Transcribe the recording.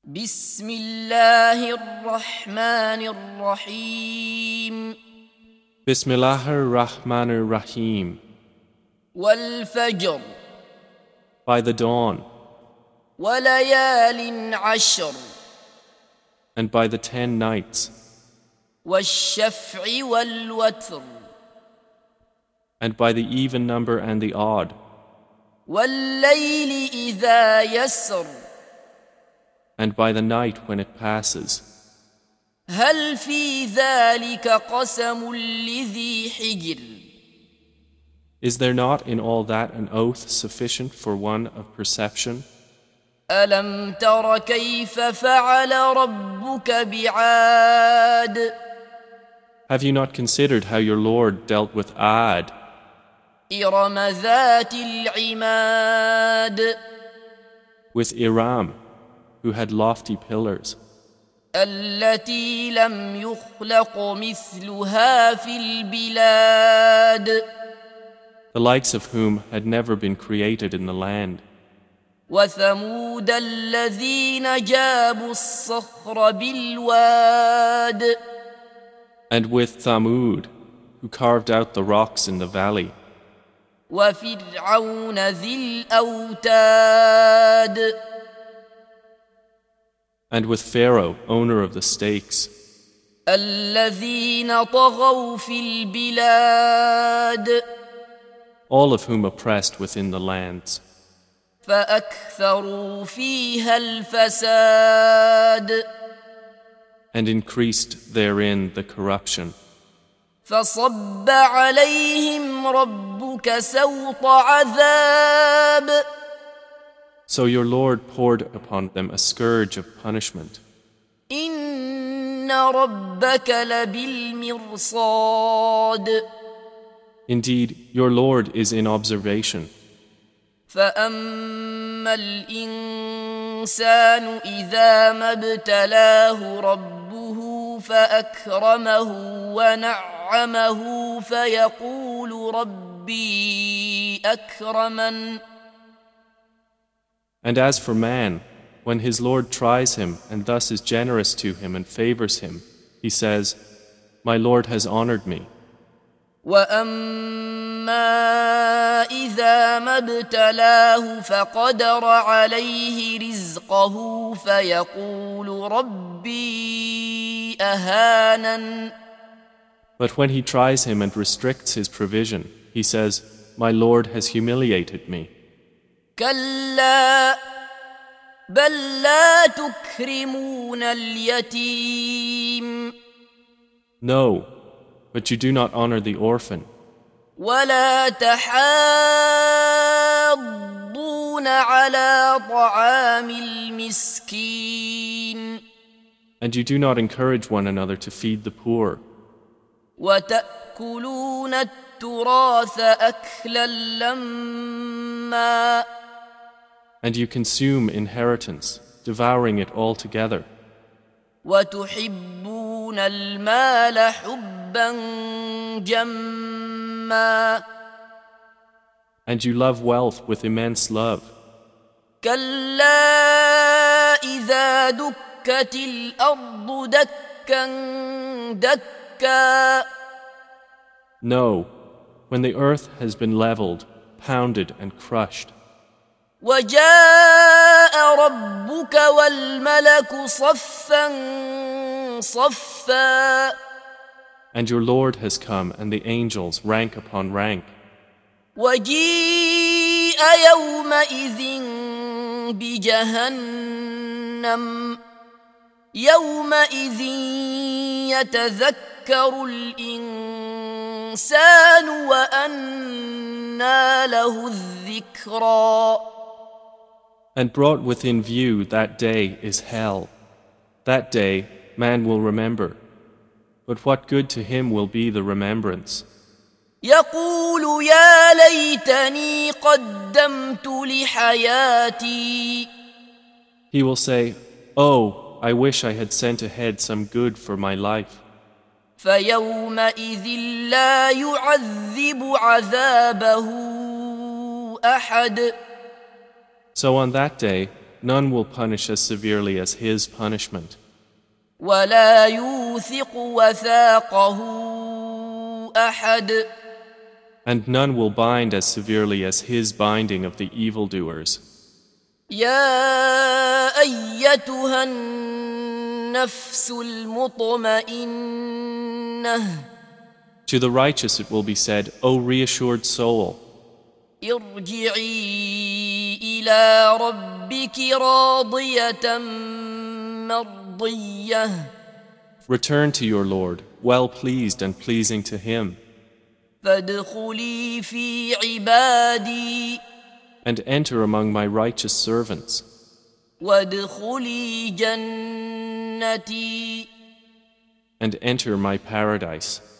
بسم الله الرحمن الرحيم Bismillahir Rahmanir Rahim. والفجر By the dawn, وليال عشر and by the 10 nights, والشفع والوتر and by the even number and the odd, والليل إذا يسر and by the night when it passes. هل في ذلك قسم لذي حجر Is there not in all that an oath sufficient for one of perception? ألم تر كيف فعل ربك بعاد Have you not considered how your Lord dealt with Ad, إرم ذات العماد with Iram, who had lofty pillars, التي لم يخلق مثلها في البلاد the likes of whom had never been created in the land, وثمود الذين جابوا الصخر بالواد and with Thamud, who carved out the rocks in the valley, وفرعون ذي الأوتاد and with Pharaoh, owner of the stakes, الذين طغوا في البلاد all of whom oppressed within the lands, فأكثروا فيها الفساد and increased therein the corruption. فصب عليهم ربك سوط عذاب So your Lord poured upon them a scourge of punishment. إن ربك لبالمرصاد Indeed, your Lord is in observation. فأما الإنسان إذا ما ابتلاه ربه فأكرمه ونعمه فيقول ربي أكرمن And as for man, when his Lord tries him and thus is generous to him and favors him, he says, My Lord has honored me. وأما إذا ما ابتلاه فقدر عليه رزقه فيقول ربي أهانن But when he tries him and restricts his provision, he says, My Lord has humiliated me. كلا بل لا تكرمون اليتيم No, but you do not honor the orphan, ولا تحاضون على طعام المسكين and you do not encourage one another to feed the poor, وتأكلون التراث أكلا لما and you consume inheritance, devouring it all together, وتحبون المال حبا جما and you love wealth with immense love. كلا إذا دكت الأرض دكا دكا No, when the earth has been leveled, pounded and crushed, وجاء ربك والملك صفا صفا and your Lord has come and the angels rank upon rank, وجيء يومئذ بجهنم يومئذ يتذكر الإنسان وأنى له الذكرى and brought within view that day is hell. That day man will remember, but what good to him will be the remembrance? يقول يا ليتني قدمت لحياتي He will say, Oh, I wish I had sent ahead some good for my life. فيومئذ لا يعذب عذابه أحد So on that day, none will punish as severely as his punishment. ولا يوثق وثاقه أحد. And none will bind as severely as his binding of the evildoers. يا أيتها النفس المطمئنة. To the righteous it will be said, O reassured soul, ارجعي إلى ربك راضية مرضية. return to your Lord, well pleased and pleasing to him, فادخلي في عبادي. and enter among my righteous servants, وادخلي جنتي. and enter my paradise.